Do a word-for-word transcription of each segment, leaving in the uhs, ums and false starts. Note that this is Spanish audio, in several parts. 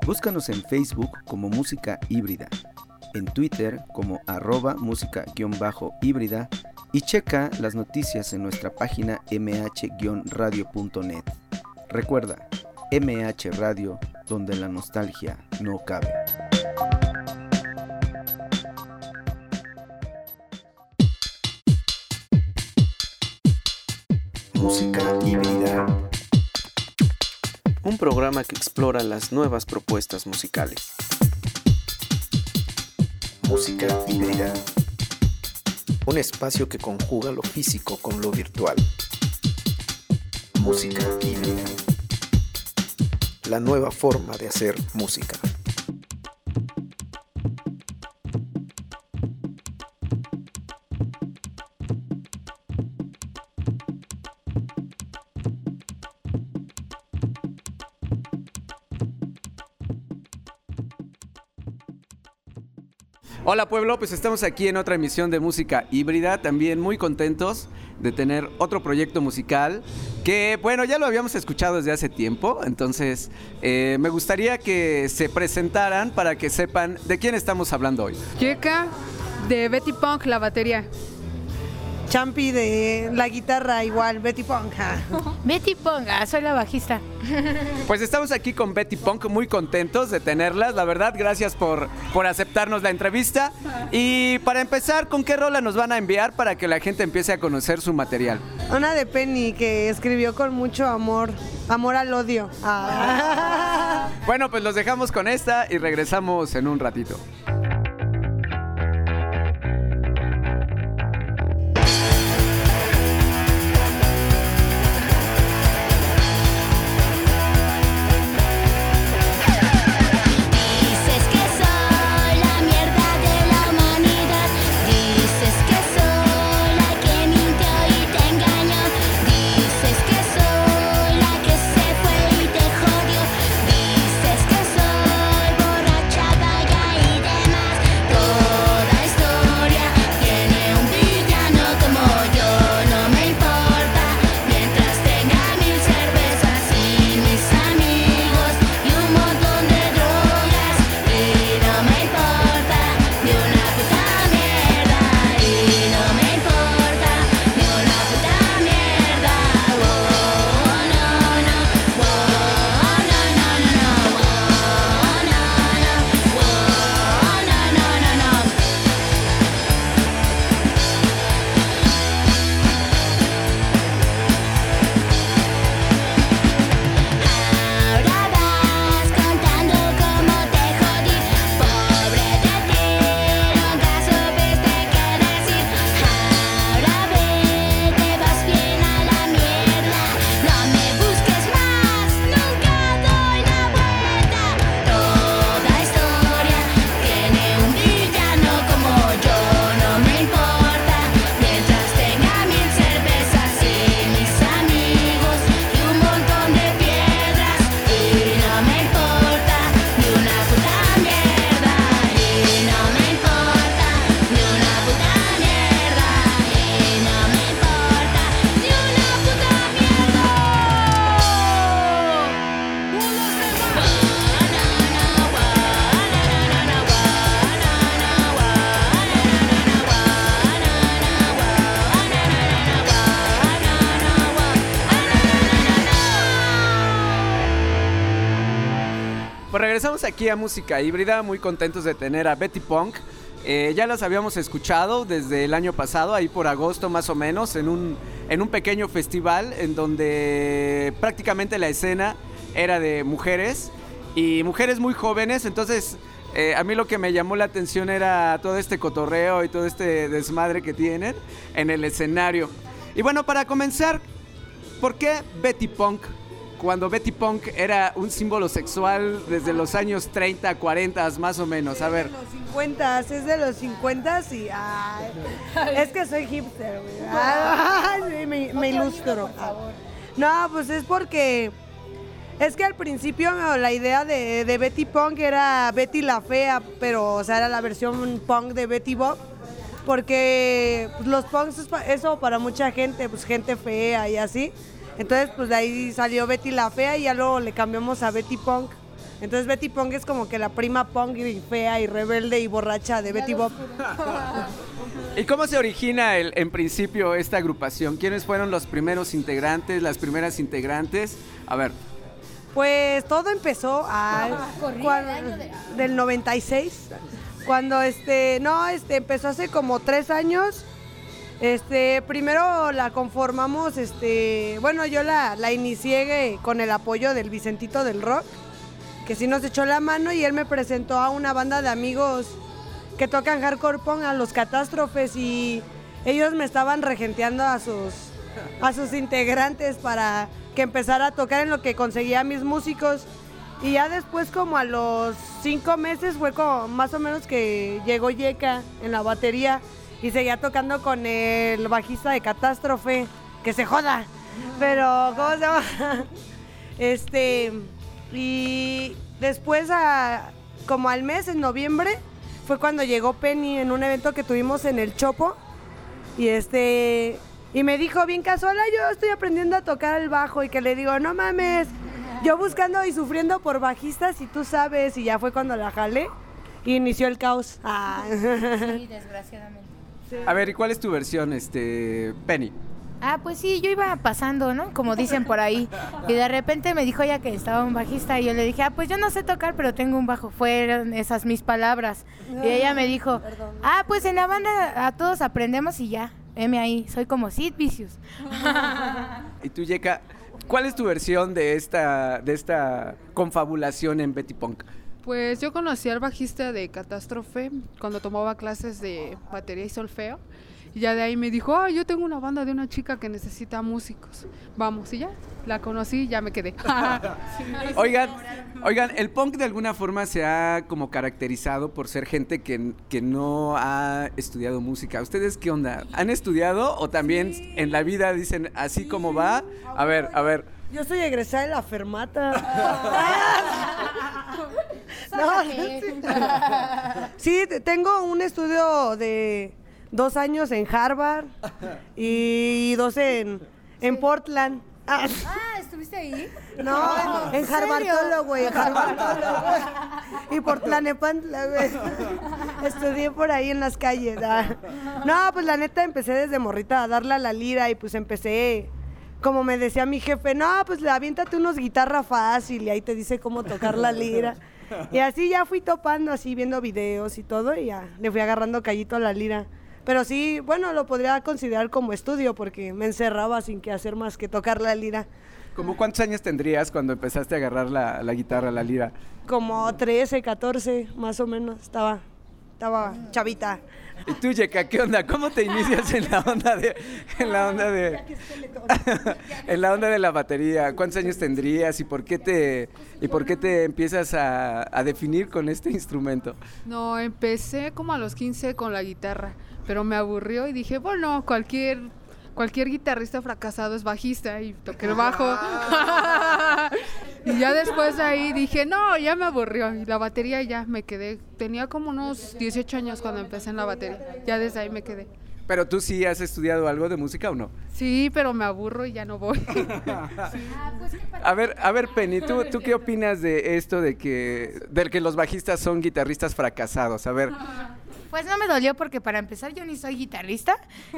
Búscanos en Facebook como Música Híbrida, en Twitter como arroba música-híbrida y checa las noticias en nuestra página eme hache radio punto net. Recuerda, eme hache Radio, donde la nostalgia no cabe. Música Híbrida. Un programa que explora las nuevas propuestas musicales. Música Híbrida. Un espacio que conjuga lo físico con lo virtual. Música Híbrida. La nueva forma de hacer música. Hola pueblo, pues estamos aquí en otra emisión de Música Híbrida, también muy contentos de tener otro proyecto musical que, bueno, ya lo habíamos escuchado desde hace tiempo, entonces eh, me gustaría que se presentaran para que sepan de quién estamos hablando hoy. Yeka, de Betty Punk, la batería. Champi de la guitarra, igual, Betty Punk. Betty Punk, ah, soy la bajista. Pues estamos aquí con Betty Punk, muy contentos de tenerlas, la verdad, gracias por, por aceptarnos la entrevista. Y para empezar, ¿con qué rola nos van a enviar para que la gente empiece a conocer su material? Una de Penny que escribió con mucho amor, amor al odio. Ah. Bueno, pues los dejamos con esta y regresamos en un ratito. Pues regresamos aquí a Música Híbrida, muy contentos de tener a Betty Punk. Eh, ya las habíamos escuchado desde el año pasado, ahí por agosto más o menos, en un, en un pequeño festival en donde prácticamente la escena era de mujeres y mujeres muy jóvenes. Entonces eh, a mí lo que me llamó la atención era todo este cotorreo y todo este desmadre que tienen en el escenario. Y bueno, para comenzar, ¿por qué Betty Punk? Cuando Betty Punk era un símbolo sexual desde los años treinta, cuarenta más o menos. A ver. Es de los cincuenta, es de los cincuenta y ay, es que soy hipster, güey. Ay, sí, me, me ilustro. Por favor. No, pues es porque es que al principio la idea de, de Betty Punk era Betty la fea, pero o sea, era la versión punk de Betty Bob. Porque pues, los punks es pa- eso para mucha gente, pues gente fea y así. Entonces, pues de ahí salió Betty la fea y ya luego le cambiamos a Betty Punk Entonces Betty Pong es como que la prima punk y fea y rebelde y borracha de Betty Bob. ¿Y cómo se origina el, en principio esta agrupación? ¿Quiénes fueron los primeros integrantes, las primeras integrantes? A ver. Pues todo empezó a, cuando, del noventa y seis, cuando este, no, este, empezó hace como tres años. Este, primero la conformamos, este, bueno, yo la, la inicié con el apoyo del Vicentito del Rock, que sí nos echó la mano y él me presentó a una banda de amigos que tocan hardcore punk, a los Catástrofes, y ellos me estaban regenteando a sus, a sus integrantes para que empezara a tocar en lo que conseguía mis músicos. Y ya después, como a los cinco meses, fue como más o menos que llegó Yeka en la batería y seguía tocando con el bajista de Catástrofe, que se joda, pero ¿cómo se llama? Este, y después, a, como al mes, en noviembre, fue cuando llegó Penny en un evento que tuvimos en el Chopo, y este, y me dijo bien casual, yo estoy aprendiendo a tocar el bajo, y que le digo, no mames, yo buscando y sufriendo por bajistas y tú sabes, y ya fue cuando la jalé y inició el caos. Ah. Sí, desgraciadamente. Sí. A ver, ¿y cuál es tu versión, este, Penny? Ah, pues sí, yo iba pasando, ¿no? Como dicen por ahí. Y de repente me dijo ella que estaba un bajista y yo le dije, ah, pues yo no sé tocar, pero tengo un bajo. Fueron esas mis palabras. Y ella me dijo, ah, pues en la banda a todos aprendemos y ya. Heme ahí, soy como Sid Vicious. Y tú, Yeka, ¿cuál es tu versión de esta, de esta confabulación en Betty Punk? Pues yo conocí al bajista de Catástrofe cuando tomaba clases de batería y solfeo. Y ya de ahí me dijo, ah, yo tengo una banda de una chica que necesita músicos. Vamos, y ya, la conocí y ya me quedé. Oigan, oigan, el punk de alguna forma se ha como caracterizado por ser gente que, que no ha estudiado música. ¿Ustedes qué onda? ¿Han estudiado o también sí. en la vida dicen así sí. como va? A ver, a ver. Yo soy egresada de la Fermata. No, no, sí. Sí, tengo un estudio de dos años en Harvard y dos en, en Portland. Ah, ¿estuviste ahí? No, en Harvardolo, güey, en Harvardolo, güey. Y por Tlanepantla, güey. Estudié por ahí en las calles. Ah. No, pues la neta empecé desde morrita a darle a la lira y pues empecé, como me decía mi jefe, no, pues aviéntate unos guitarra fácil y ahí te dice cómo tocar la lira. Y así ya fui topando, así viendo videos y todo, y ya le fui agarrando callito a la lira. Pero sí, bueno, lo podría considerar como estudio porque me encerraba sin que hacer más que tocar la lira. ¿Cómo cuántos años tendrías cuando empezaste a agarrar la, la guitarra, la lira? Como trece, catorce, más o menos, estaba, estaba chavita. ¿Y tú, Yeka, qué onda? ¿Cómo te inicias en la onda de, en la onda de, en la onda de la batería? ¿Cuántos años tendrías y por qué te, y por qué te empiezas a, a definir con este instrumento? No, empecé como a los quince con la guitarra, pero me aburrió y dije, bueno, cualquier cualquier guitarrista fracasado es bajista y toqué el bajo. Y ya después ahí dije, no, ya me aburrió. Y la batería ya me quedé. Tenía como unos dieciocho años cuando empecé en la batería. Ya desde ahí me quedé. ¿Pero tú sí has estudiado algo de música o no? Sí, pero me aburro y ya no voy. Sí. A ver, a ver, Penny, ¿tú, ¿tú qué opinas de esto de que, de que los bajistas son guitarristas fracasados? A ver. Pues no me dolió porque para empezar yo ni soy guitarrista.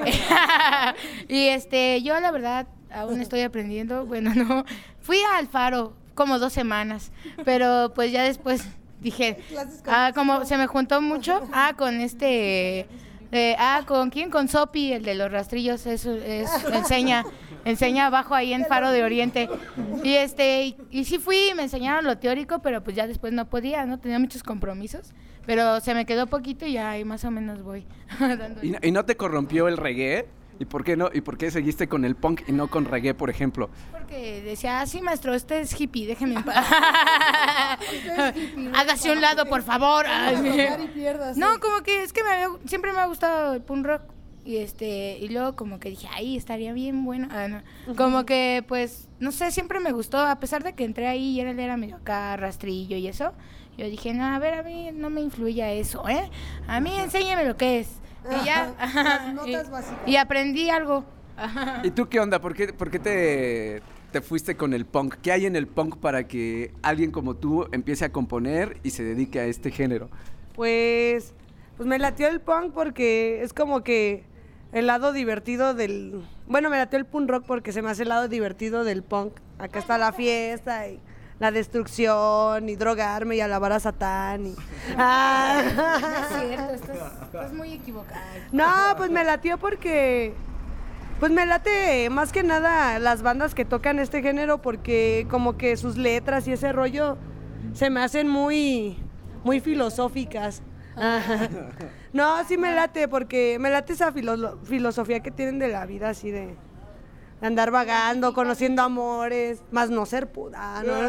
Y este, yo la verdad aún estoy aprendiendo. Bueno, no, fui al Faro como dos semanas, pero pues ya después dije, ah, como se me juntó mucho, ah, con este, eh, ah, ¿con quién? Con Sopi, el de los rastrillos, eso es, enseña, enseña abajo ahí en Faro de Oriente. Y este, y, y sí fui, me enseñaron lo teórico, pero pues ya después no podía, ¿no? Tenía muchos compromisos. Pero se me quedó poquito y ya ahí más o menos voy. ¿Y no, ¿Y no te corrompió el reggae? ¿Y por qué no? ¿Y por qué seguiste con el punk y no con reggae, por ejemplo? Porque decía, ah, sí, maestro, este es hippie, déjeme en paz. Hágase un lado, por favor. No, como que es que me había, siempre me ha gustado el punk rock. Y este y luego como que dije, ay, estaría bien bueno. Ah, no. Como que, pues, no sé, siempre me gustó. A pesar de que entré ahí y él era medio acá, rastrillo y eso. Yo dije, no, a ver, a mí no me influye eso, ¿eh? A mí enséñame lo que es. Y ya, las notas básicas. Y aprendí algo. ¿Y tú qué onda? ¿Por qué, por qué te, te fuiste con el punk? ¿Qué hay en el punk para que alguien como tú empiece a componer y se dedique a este género? Pues, pues me latió el punk porque es como que el lado divertido del... Bueno, me latió el punk rock porque se me hace el lado divertido del punk. Acá está la fiesta y la destrucción y drogarme y alabar a Satán. Y... Ah. No es cierto, estás, estás muy equivocado. No, pues me latió porque... Pues me late más que nada las bandas que tocan este género porque como que sus letras y ese rollo se me hacen muy, muy filosóficas. Ajá. No, sí me late porque me late esa filo- filosofía que tienen de la vida así de andar vagando, conociendo amores, más no ser puta, ¿no?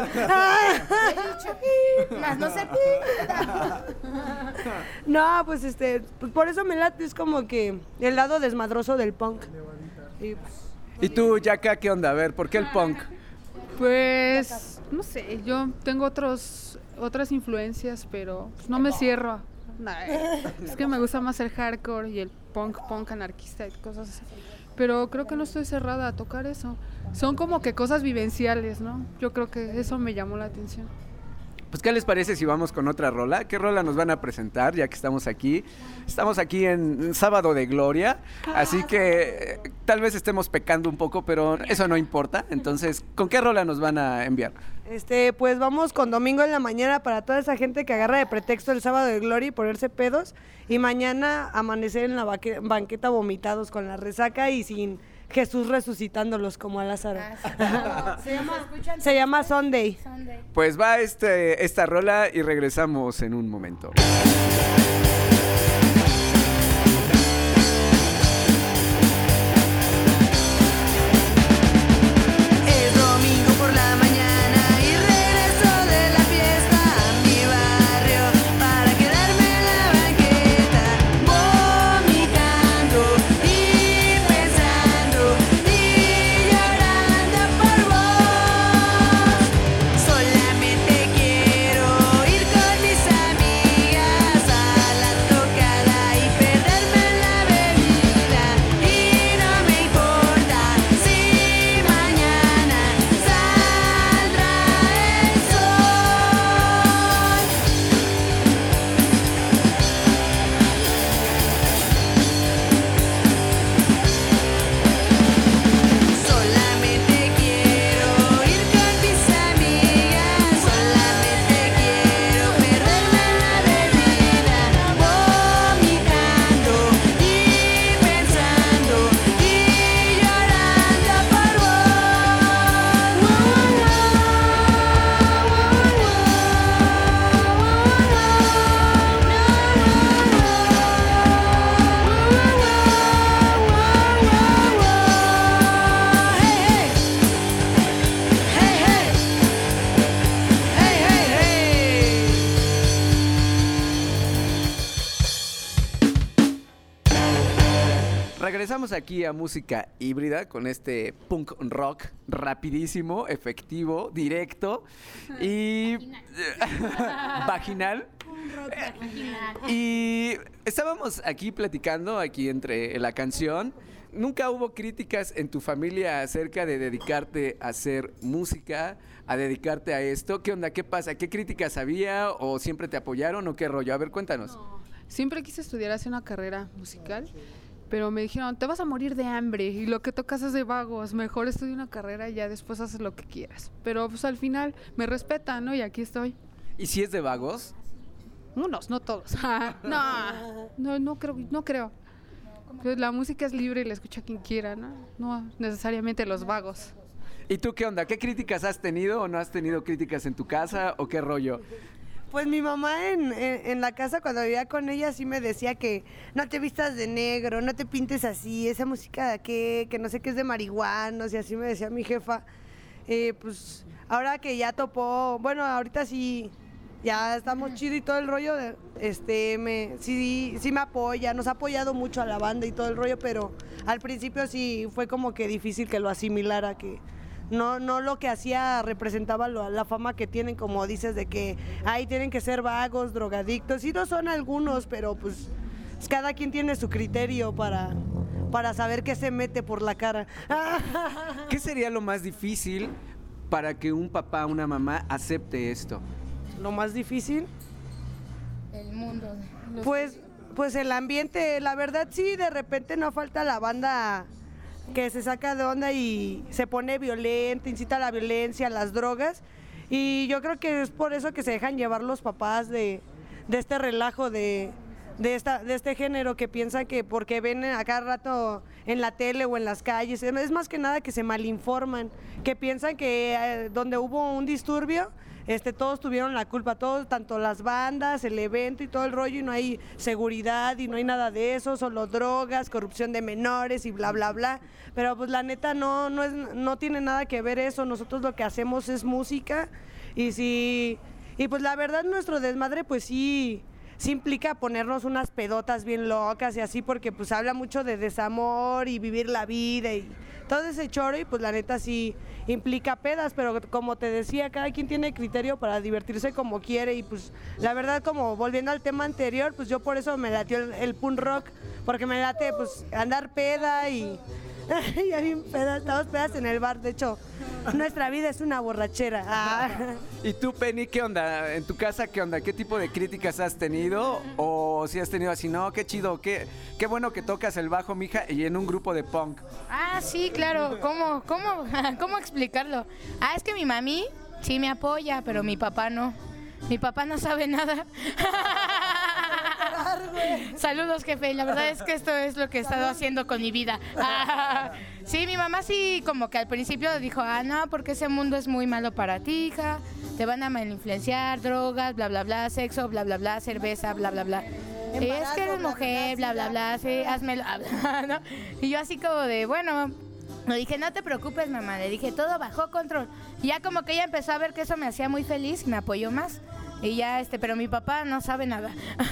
Más no ser puta. No, pues este, pues por eso me late, es como que el lado desmadroso del punk. Y, pues, ¿Y tú, Yaka, qué onda? A ver, ¿por qué el punk? Pues, no sé, yo tengo otros, otras influencias, pero pues, no me cierro. Nah, es que me gusta más el hardcore y el punk, punk anarquista y cosas así. Pero creo que no estoy cerrada a tocar eso. Son como que cosas vivenciales, ¿no? Yo creo que eso me llamó la atención. Pues, ¿qué les parece si vamos con otra rola? ¿Qué rola nos van a presentar ya que estamos aquí? Estamos aquí en Sábado de Gloria, así que eh, tal vez estemos pecando un poco, pero eso no importa. Entonces, ¿con qué rola nos van a enviar? Este, pues vamos con Domingo en la Mañana para toda esa gente que agarra de pretexto el Sábado de Gloria y ponerse pedos y mañana amanecer en la baque- banqueta vomitados con la resaca y sin Jesús resucitándolos como a Lázaro. Ah, sí. Se llama, Se llama Sunday. Sunday. Pues va este, esta rola y regresamos en un momento. Es domingo por la mañana y regreso de la fiesta a mi barrio para quedarme en la banqueta, vomitando y pensando y llorando por vos. Solamente quiero ir con mis amigas a la tocada y perderme en la bebida y no me importa si mañana saldrá el sol. Solamente quiero ir con mis amigas, solamente quiero perderme en la bebida, vomitando y pensando y llorando por vos. Hey, hey, hey, hey, hey, hey, hey. Regresamos aquí a música híbrida con este punk rock rapidísimo, efectivo, directo y vaginal. Y estábamos aquí platicando, aquí entre la canción. ¿Nunca hubo críticas en tu familia acerca de dedicarte a hacer música, a dedicarte a esto? ¿Qué onda? ¿Qué pasa? ¿Qué críticas había? ¿O siempre te apoyaron? ¿O qué rollo? A ver, cuéntanos. Siempre quise estudiar así una carrera musical, pero me dijeron, te vas a morir de hambre y lo que tocas es de vagos, mejor estudia una carrera y ya después haces lo que quieras. Pero pues al final me respetan, ¿no? Y aquí estoy. ¿Y si es de vagos? Unos, no todos. no, no, no creo, no creo. Pues la música es libre y la escucha quien quiera, ¿no? No necesariamente los vagos. ¿Y tú qué onda? ¿Qué críticas has tenido o no has tenido críticas en tu casa o qué rollo? Pues mi mamá en, en, en la casa cuando vivía con ella sí me decía que no te vistas de negro, no te pintes así, esa música de qué, que no sé qué es de marihuanos y así me decía mi jefa. Eh, pues ahora que ya topó, bueno, ahorita sí, ya estamos chido y todo el rollo, de, este, me, sí, sí me apoya, nos ha apoyado mucho a la banda y todo el rollo, pero al principio sí fue como que difícil que lo asimilara, que no, no lo que hacía representaba lo, la fama que tienen, como dices, de que ahí tienen que ser vagos, drogadictos, sí no son algunos, pero pues cada quien tiene su criterio para, para saber qué se mete por la cara. ¿Qué sería lo más difícil para que un papá o una mamá acepte esto? Lo más difícil, El mundo. pues, pues el ambiente, la verdad sí, de repente no falta la banda que se saca de onda y se pone violenta, incita a la violencia, a las drogas. Y yo creo que es por eso que se dejan llevar los papás de, de este relajo de, de, esta, de este género, que piensan que porque ven a cada rato en la tele o en las calles, es más que nada que se malinforman, que piensan que eh, donde hubo un disturbio, este, todos tuvieron la culpa, todos, tanto las bandas, el evento y todo el rollo, y no hay seguridad y no hay nada de eso, solo drogas, corrupción de menores y bla, bla, bla. Pero pues la neta no, no, es, no tiene nada que ver eso, nosotros lo que hacemos es música y si, y pues la verdad nuestro desmadre pues sí, sí implica ponernos unas pedotas bien locas y así, porque pues habla mucho de desamor y vivir la vida y todo ese choro, y pues la neta sí implica pedas, pero como te decía, cada quien tiene criterio para divertirse como quiere, y pues la verdad, como volviendo al tema anterior, pues yo por eso me latió el, el punk rock, porque me late pues andar peda y... ya bien pedas, estamos pedas en el bar, de hecho, nuestra vida es una borrachera. Ah. ¿Y tú, Penny, qué onda? ¿En tu casa qué onda? ¿Qué tipo de críticas has tenido? ¿O si has tenido así, no, qué chido, qué, qué bueno que tocas el bajo, mija, y en un grupo de punk? Ah, sí, claro. ¿Cómo, cómo, cómo explicarlo? Ah, es que mi mami sí me apoya, pero mi papá no. Mi papá no sabe nada. Saludos, jefe. La verdad es que esto es lo que he estado haciendo con mi vida. Sí, mi mamá sí como que al principio dijo, ah, no, porque ese mundo es muy malo para ti, hija. Te van a malinfluenciar, drogas, bla, bla, bla, sexo, bla, bla, bla, cerveza, bla, bla, bla. Y es que eres mujer, bla, bla, bla, sí, házmelo, ¿no? Y yo así como de, bueno... Le dije, no te preocupes, mamá. Le dije, todo bajo control. Y ya como que ella empezó a ver que eso me hacía muy feliz y me apoyó más. Y ya, este, pero mi papá no sabe nada.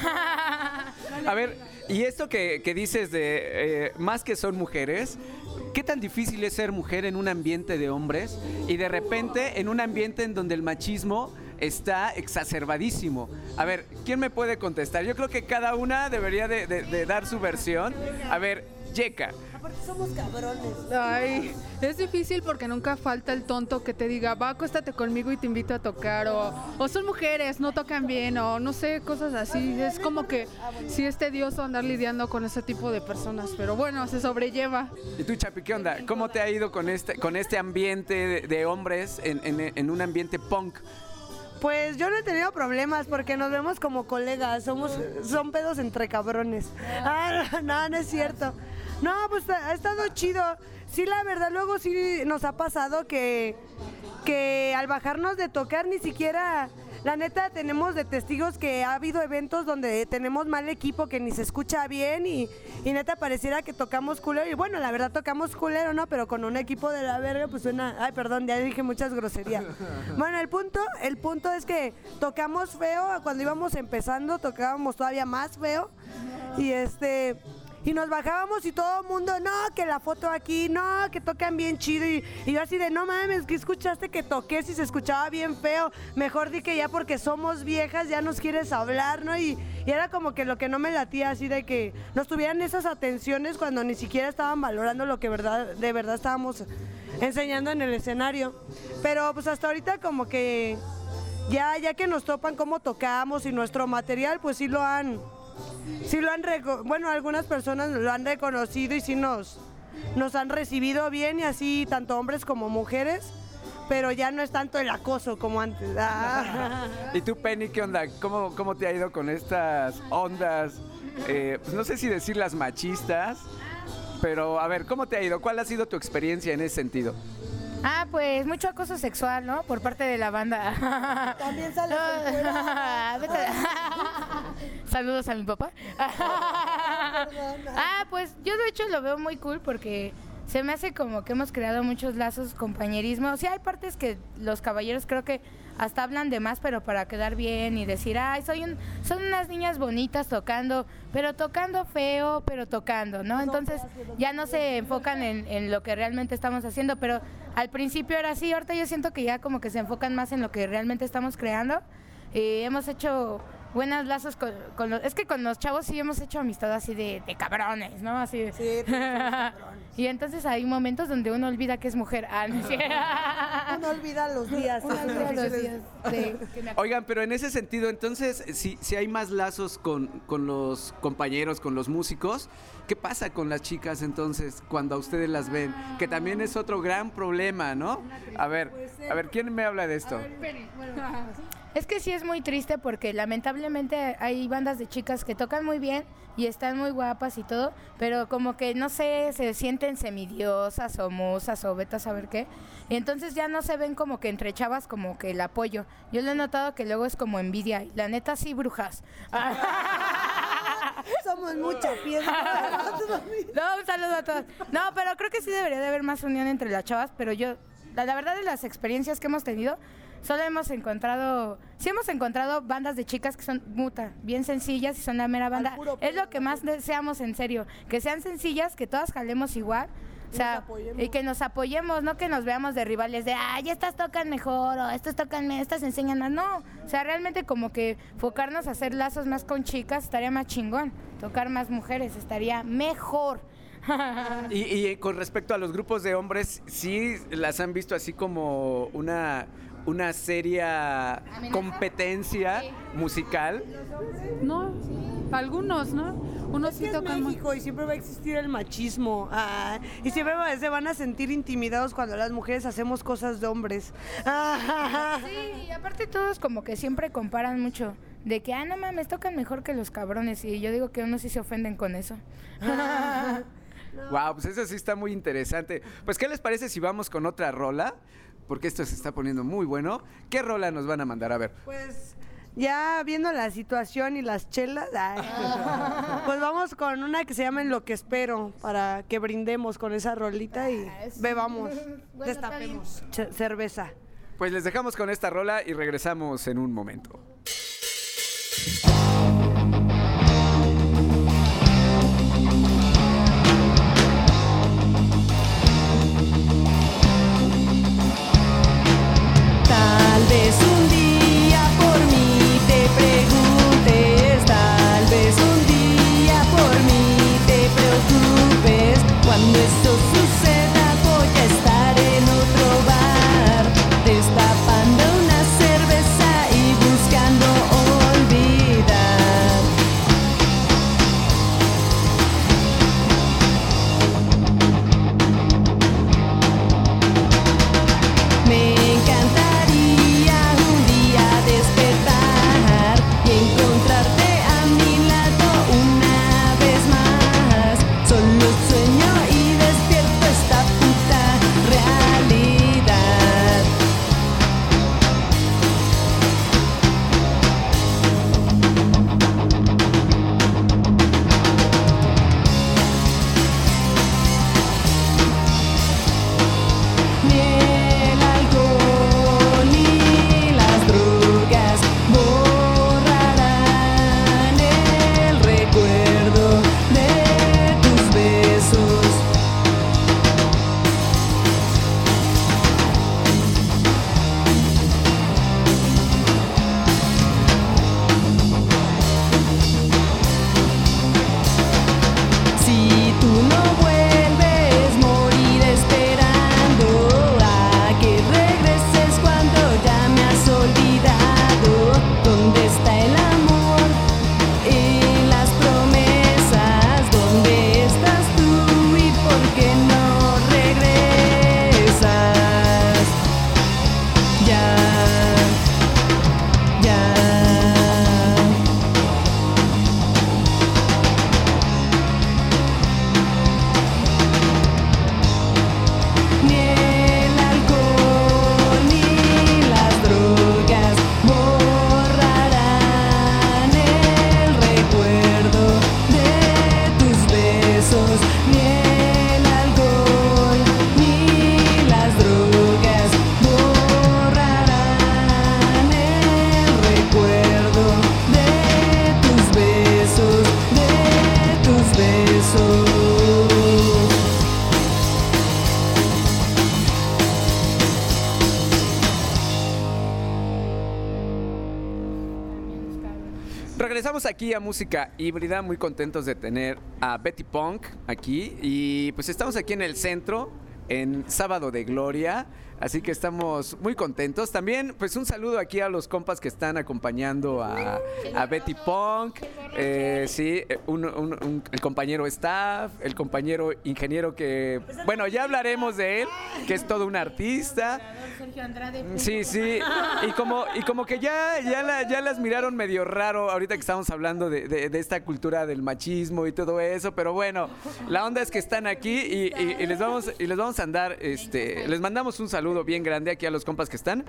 A ver, y esto que, que dices de eh, más que son mujeres, ¿qué tan difícil es ser mujer en un ambiente de hombres y de repente en un ambiente en donde el machismo está exacerbadísimo? A ver, ¿quién me puede contestar? Yo creo que cada una debería de, de, de dar su versión. A ver, Yeka. Aparte somos cabrones. Ay, es difícil porque nunca falta el tonto que te diga, va, acuéstate conmigo y te invito a tocar, o, o son mujeres, no tocan bien, o no sé, cosas así. Es como que sí es tedioso andar lidiando con ese tipo de personas, pero bueno, se sobrelleva. ¿Y tú, Chapi, qué onda? ¿Cómo te ha ido con este, con este ambiente de, de hombres en, en, en un ambiente punk? Pues yo no he tenido problemas porque nos vemos como colegas, somos, son pedos entre cabrones. Ah, no, no, no es cierto. No, pues ha estado chido. Sí, la verdad, luego sí nos ha pasado que, que al bajarnos de tocar ni siquiera... La neta, tenemos de testigos que ha habido eventos donde tenemos mal equipo, que ni se escucha bien y, y neta pareciera que tocamos culero. Y bueno, la verdad tocamos culero, ¿no? Pero con un equipo de la verga, pues suena... Ay, perdón, ya dije muchas groserías. Bueno, el punto, el punto es que tocamos feo. Cuando íbamos empezando, tocábamos todavía más feo. Y este... Y nos bajábamos y todo el mundo, no, que la foto aquí, no, que tocan bien chido. Y, y yo así de, no mames, que escuchaste que toqué si se escuchaba bien feo. Mejor di que ya porque somos viejas ya nos quieres hablar, ¿no? Y, y era como que lo que no me latía, así de que nos tuvieran esas atenciones cuando ni siquiera estaban valorando lo que verdad, de verdad estábamos enseñando en el escenario. Pero pues hasta ahorita como que ya, ya que nos topan cómo tocamos y nuestro material, pues sí lo han... Sí lo han, reco- bueno, algunas personas lo han reconocido y sí nos, nos han recibido bien y así, tanto hombres como mujeres, pero ya no es tanto el acoso como antes. Ah. ¿Y tú, Penny, qué onda? ¿Cómo, cómo te ha ido con estas ondas? Eh, pues no sé si decirlas machistas, pero a ver, ¿cómo te ha ido? ¿Cuál ha sido tu experiencia en ese sentido? Ah, pues mucho acoso sexual, ¿no? Por parte de la banda. También sale por fuera. Saludos a mi papá. Ah, pues yo de hecho lo veo muy cool porque se me hace como que hemos creado muchos lazos, compañerismo. O sea, hay partes que los caballeros creo que hasta hablan de más, pero para quedar bien y decir, ay, soy un, son unas niñas bonitas tocando, pero tocando feo, pero tocando, ¿no? Entonces ya no se enfocan en, en lo que realmente estamos haciendo, pero al principio era así. Ahorita yo siento que ya como que se enfocan más en lo que realmente estamos creando. Eh, hemos hecho buenos lazos con, con los... Es que con los chavos sí hemos hecho amistad así de, de cabrones, ¿no? Así de... Sí, cabrones. Y entonces hay momentos donde uno olvida que es mujer. Ah, no es cierto. Uno olvida los días. Uno olvida los días de- que me- Oigan, pero en ese sentido, entonces, si, si hay más lazos con, con los compañeros, con los músicos, ¿qué pasa con las chicas entonces cuando a ustedes las ven? Que también es otro gran problema, ¿no? A ver, a ver, ¿quién me habla de esto? Es que sí es muy triste porque lamentablemente hay bandas de chicas que tocan muy bien y están muy guapas y todo, pero como que no sé, se sienten semidiosas o musas o vete a saber qué. Y entonces ya no se ven como que entre chavas como que el apoyo. Yo lo he notado que luego es como envidia. La neta sí, brujas. Somos mucha piedra. No, un saludo a todos. No, pero creo que sí debería de haber más unión entre las chavas, pero yo, la, la verdad de las experiencias que hemos tenido, solo hemos encontrado, sí hemos encontrado bandas de chicas que son muta, bien sencillas y son la mera banda. puro Es lo que más deseamos en serio, que sean sencillas, que todas jalemos igual. O sea, Nos apoyemos. y que nos apoyemos, no que nos veamos de rivales de, ay, estas tocan mejor, o estos tocan, me- estas enseñan más. No, o sea, realmente como que enfocarnos a hacer lazos más con chicas estaría más chingón. Tocar más mujeres estaría mejor. Y, y con respecto a los grupos de hombres, ¿sí las han visto así como una, una seria ¿Amenaza? competencia Sí. musical? No, algunos, ¿no? Unos Es sí que es tocan muy... México y siempre va a existir el machismo. Ah, y siempre va- se van a sentir intimidados cuando las mujeres hacemos cosas de hombres. Ah, Sí, y aparte todos como que siempre comparan mucho. De que, ah, no mames, tocan mejor que los cabrones. Y yo digo que unos sí se ofenden con eso. Wow, pues eso sí está muy interesante. Pues, ¿qué les parece si vamos con otra rola? Porque esto se está poniendo muy bueno. ¿Qué rola nos van a mandar? A ver. Pues ya viendo la situación y las chelas, ay, pues vamos con una que se llama En lo que espero, para que brindemos con esa rolita y bebamos, Bueno, destapemos che- cerveza. Pues les dejamos con esta rola y regresamos en un momento. Tal vez un día por mí te preguntes, tal vez un día por mí te preocupes. Cuando esto suceda voy a estar en otro bar, destapando una cerveza y buscando Regresamos aquí a Música Híbrida, muy contentos de tener a Betty Punk aquí y pues estamos aquí en el centro, en Sábado de Gloria, así que estamos muy contentos. También pues un saludo aquí a los compas que están acompañando a, a Betty Punk, eh, sí, un, un, un, el compañero staff, el compañero ingeniero que, bueno, ya hablaremos de él, que es todo un artista. Sergio Andrade. Sí, sí, y como, y como que ya, ya, la, ya las miraron medio raro ahorita que estamos hablando de, de, de esta cultura del machismo y todo eso, pero bueno, la onda es que están aquí y, y, y les vamos y les vamos a andar, este, les mandamos un saludo bien grande aquí a los compas que están.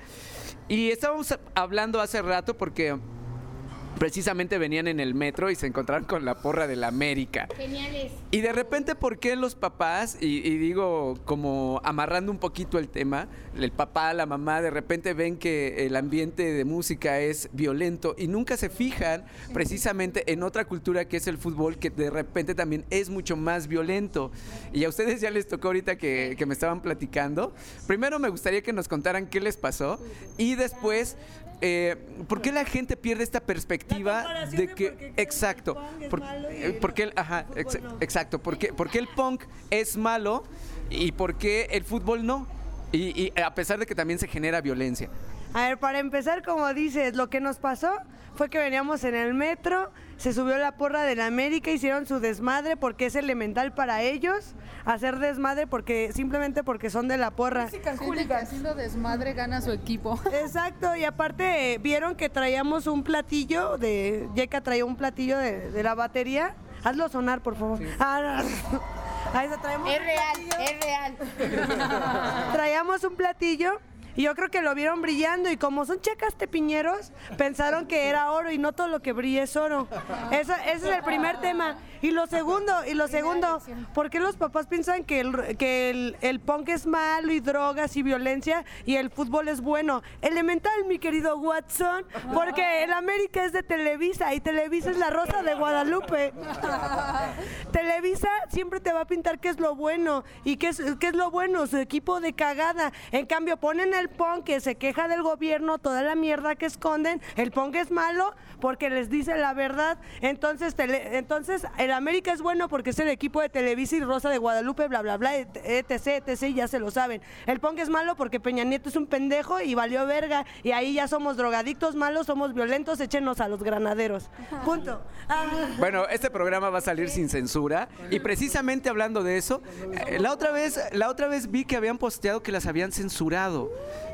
Y estábamos hablando hace rato porque precisamente venían en el metro y se encontraron con la porra del América. Geniales. Y de repente, ¿por qué los papás, y, y digo como amarrando un poquito el tema, el papá, la mamá, de repente ven que el ambiente de música es violento y nunca se fijan precisamente en otra cultura que es el fútbol, que de repente también es mucho más violento? Y a ustedes ya les tocó ahorita que, que me estaban platicando. Primero me gustaría que nos contaran qué les pasó y después... Eh, ¿por qué la gente pierde esta perspectiva de que, exacto, por, eh, porque el, ajá, ex, exacto, porque, porque el punk es malo y por qué el fútbol no? Y, y a pesar de que también se genera violencia. A ver, para empezar, como dices, lo que nos pasó fue que veníamos en el metro, se subió la porra de la América, hicieron su desmadre porque es elemental para ellos hacer desmadre, porque simplemente porque son de la porra. Siente que haciendo desmadre gana su equipo. Exacto, y aparte eh, vieron que traíamos un platillo de... Yeka traía un platillo de, de la batería. Hazlo sonar, por favor. Sí. Ah, no. Ahí se traemos Es un real, platillo. es real. Traíamos un platillo. Y yo creo que lo vieron brillando y como son checas tepiñeros, pensaron que era oro y no todo lo que brilla es oro. Eso, ese es el primer tema. Y lo segundo, y lo segundo, ¿por qué los papás piensan que el, que el, el punk es malo y drogas y violencia y el fútbol es bueno? Elemental, mi querido Watson, porque el América es de Televisa y Televisa es la Rosa de Guadalupe. Televisa siempre te va a pintar qué es lo bueno y qué es, qué es lo bueno, su equipo de cagada. En cambio, ponen el punk que se queja del gobierno, toda la mierda que esconden. El punk es malo porque les dice la verdad. Entonces, tele, entonces el América es bueno porque es el equipo de Televisa y Rosa de Guadalupe, bla, bla, bla, etc, etc, ya se lo saben. El punk es malo porque Peña Nieto es un pendejo y valió verga. Y ahí ya somos drogadictos malos, somos violentos, échenos a los granaderos. Punto. Ah. Bueno, este programa va a salir sin censura. Y precisamente hablando de eso, eh, la otra vez, la otra vez vi que habían posteado que las habían censurado.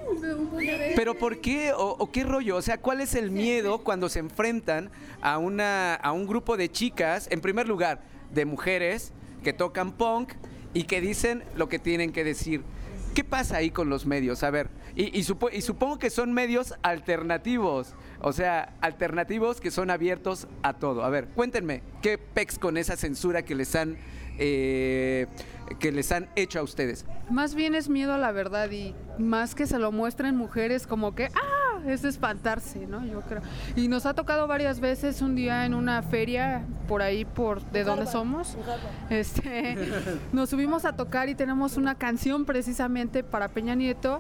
Pero ¿por qué? O, ¿O qué rollo? O sea, ¿cuál es el miedo cuando se enfrentan a, una, a un grupo de chicas, en primer lugar, de mujeres que tocan punk y que dicen lo que tienen que decir? ¿Qué pasa ahí con los medios? A ver, y, y, supo, y supongo que son medios alternativos, o sea, alternativos que son abiertos a todo. A ver, cuéntenme, ¿qué pex con esa censura que les han... Eh, que les han hecho a ustedes? Más bien es miedo a la verdad y más que se lo muestren mujeres como que ¡ah! Es de espantarse, ¿no? Yo creo. Y nos ha tocado varias veces un día en una feria por ahí, por de donde somos. Este, nos subimos a tocar y tenemos una canción precisamente para Peña Nieto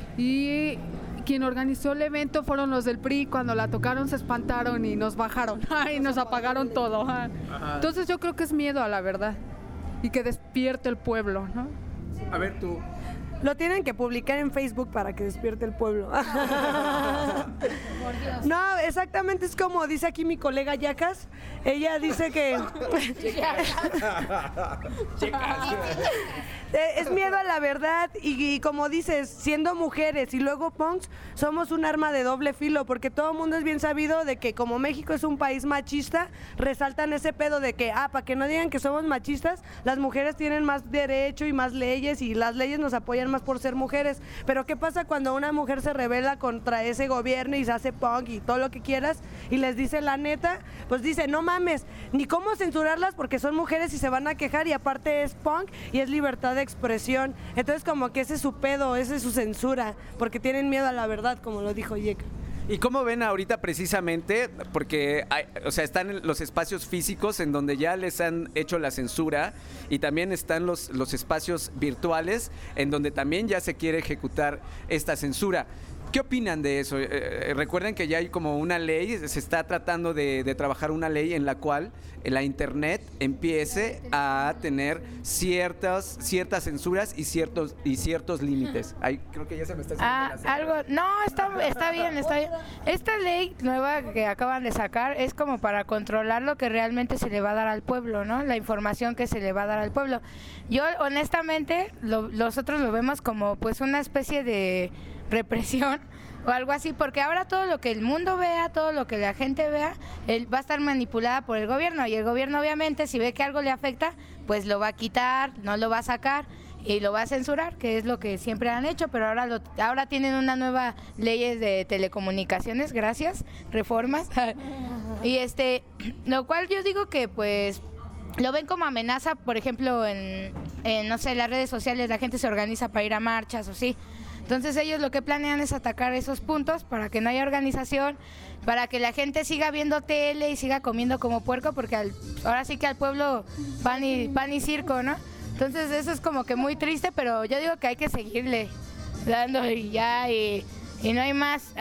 y quien organizó el evento fueron los del P R I. Cuando la tocaron se espantaron y nos bajaron y nos apagaron todo. Entonces yo creo que es miedo a la verdad y que despierte el pueblo, ¿no? A ver tú. Lo tienen que publicar en Facebook para que despierte el pueblo. No, exactamente es como dice aquí mi colega Yacas. Ella dice que... es miedo a la verdad y, y como dices, siendo mujeres y luego punks, somos un arma de doble filo porque todo el mundo es bien sabido de que como México es un país machista, resaltan ese pedo de que, ah, para que no digan que somos machistas, las mujeres tienen más derecho y más leyes y las leyes nos apoyan más por ser mujeres. Pero ¿qué pasa cuando una mujer se rebela contra ese gobierno y se hace punk y todo lo que quieras y les dice la neta? Pues dice, no mames, ni cómo censurarlas porque son mujeres y se van a quejar y aparte es punk y es libertad de expresión. Entonces como que ese es su pedo, ese es su censura, porque tienen miedo a la verdad, como lo dijo Yeka. ¿Y cómo ven ahorita precisamente? Porque hay, o sea, están los espacios físicos en donde ya les han hecho la censura y también están los, los espacios virtuales en donde también ya se quiere ejecutar esta censura. ¿Qué opinan de eso? Eh, eh, recuerden que ya hay como una ley, se está tratando de, de trabajar una ley en la cual la internet empiece a tener ciertas ciertas censuras y ciertos y ciertos límites. Ay, creo que ya se me está haciendo Ah, la señal. algo, no, está, está bien, está bien. Esta ley nueva que acaban de sacar es como para controlar lo que realmente se le va a dar al pueblo, ¿no? La información que se le va a dar al pueblo. Yo, honestamente, lo, nosotros lo vemos como pues una especie de represión o algo así, porque ahora todo lo que el mundo vea, todo lo que la gente vea, él va a estar manipulada por el gobierno, y el gobierno obviamente si ve que algo le afecta, pues lo va a quitar, no lo va a sacar y lo va a censurar, que es lo que siempre han hecho, pero ahora lo, ahora tienen una nueva ley de telecomunicaciones, gracias, reformas, y este, lo cual yo digo que pues lo ven como amenaza, por ejemplo, en, en no sé, las redes sociales la gente se organiza para ir a marchas o sí. Entonces ellos lo que planean es atacar esos puntos para que no haya organización, para que la gente siga viendo tele y siga comiendo como puerco, porque al, ahora sí que al pueblo pan y, pan y circo, ¿no? Entonces eso es como que muy triste, pero yo digo que hay que seguirle dando y ya, y, y no hay más.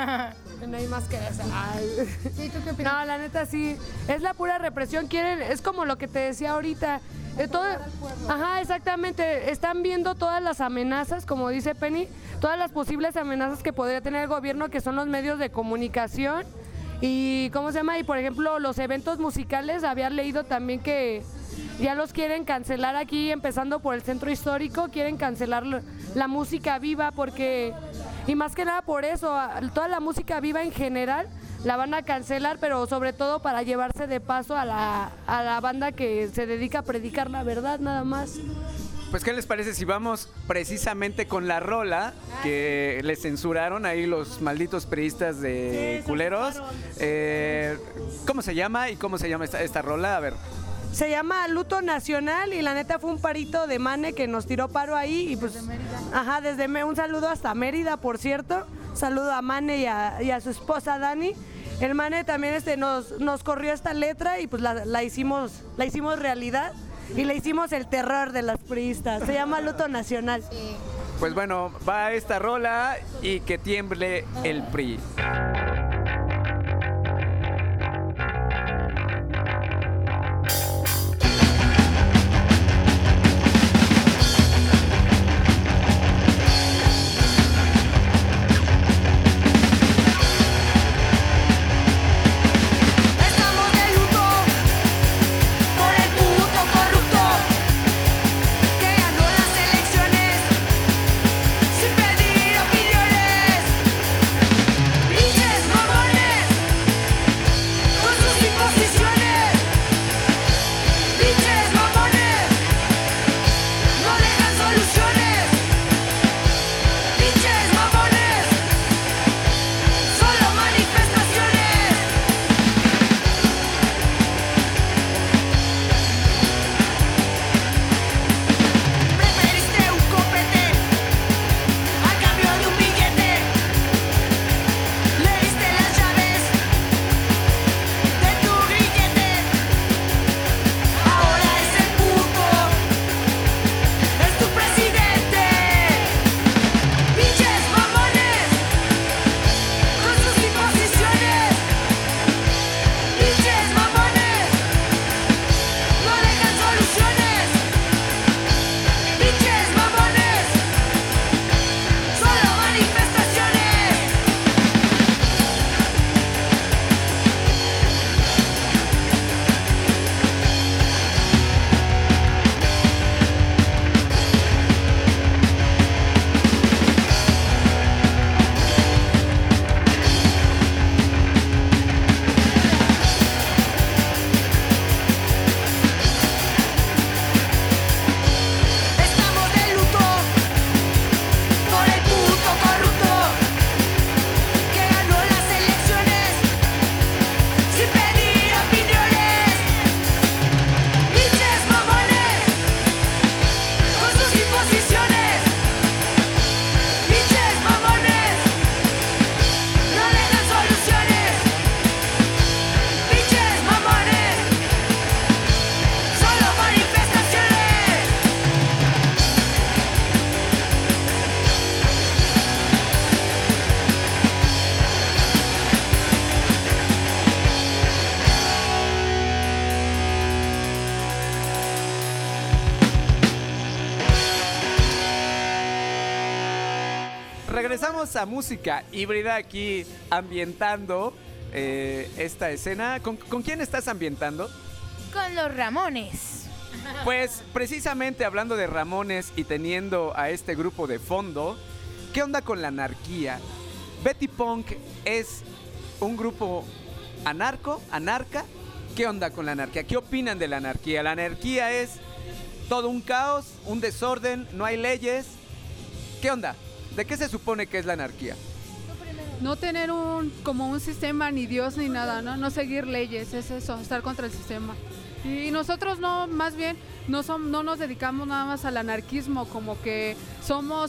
No hay más que eso. Ay. Sí, ¿tú qué opinas? No, la neta sí, es la pura represión, quieren, es como lo que te decía ahorita. Eh, todo, ajá, exactamente, están viendo todas las amenazas, como dice Penny, todas las posibles amenazas que podría tener el gobierno, que son los medios de comunicación y, ¿cómo se llama? Y por ejemplo, los eventos musicales, había leído también que ya los quieren cancelar aquí, empezando por el centro histórico, quieren cancelar la, la música viva porque, y más que nada por eso, toda la música viva en general la van a cancelar, pero sobre todo para llevarse de paso a la, a la banda que se dedica a predicar la verdad, nada más. Pues, ¿qué les parece si vamos precisamente con la rola que le censuraron ahí los malditos priistas de Sí, culeros? censuraron. Eh, ¿Cómo se llama y cómo se llama esta, esta rola? A ver. Se llama Luto Nacional y la neta fue un parito de Mane que nos tiró paro ahí y pues, ajá, desde Me- un saludo hasta Mérida, por cierto, saludo a Mane y a, y a su esposa Dani. El Mane también este, nos, nos corrió esta letra y pues la, la hicimos, la hicimos realidad y le hicimos el terror de las priistas. Se llama Luto Nacional. Pues bueno, va esta rola y que tiemble el P R I. Estamos de luto por el puto corrupto que ganó las elecciones sin pedir opiniones. Pinche regresamos a música híbrida aquí ambientando eh, esta escena. ¿Con, ¿Con quién estás ambientando? Con los Ramones. Pues precisamente hablando de Ramones y teniendo a este grupo de fondo, ¿qué onda con la anarquía? Betty Punk es un grupo anarco, anarca. ¿Qué onda con la anarquía? ¿Qué opinan de la anarquía? La anarquía es todo un caos, un desorden, no hay leyes. ¿Qué onda? ¿De qué se supone que es la anarquía? No tener un como un sistema, ni Dios ni nada, ¿no? No seguir leyes, es eso, estar contra el sistema. Y nosotros no, más bien, no, som- no nos dedicamos nada más al anarquismo, como que somos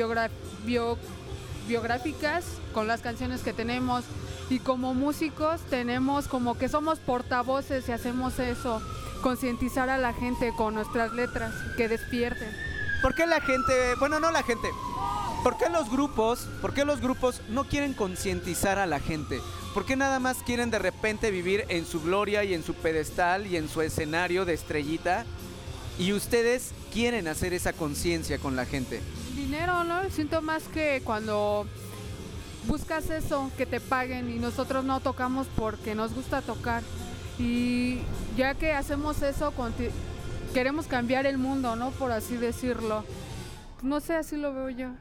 autobiográficas con las canciones que tenemos, y como músicos tenemos como que somos portavoces y hacemos eso, concientizar a la gente con nuestras letras, que despierten. ¿Por qué la gente, bueno, no la gente, ¿por qué los grupos, por qué los grupos no quieren concientizar a la gente? ¿Por qué nada más quieren de repente vivir en su gloria y en su pedestal y en su escenario de estrellita? Y ustedes quieren hacer esa conciencia con la gente. Dinero, ¿no? Siento más que cuando buscas eso, que te paguen, y nosotros no tocamos porque nos gusta tocar. Y ya que hacemos eso, conti- queremos cambiar el mundo, ¿no? Por así decirlo. No sé, así lo veo yo.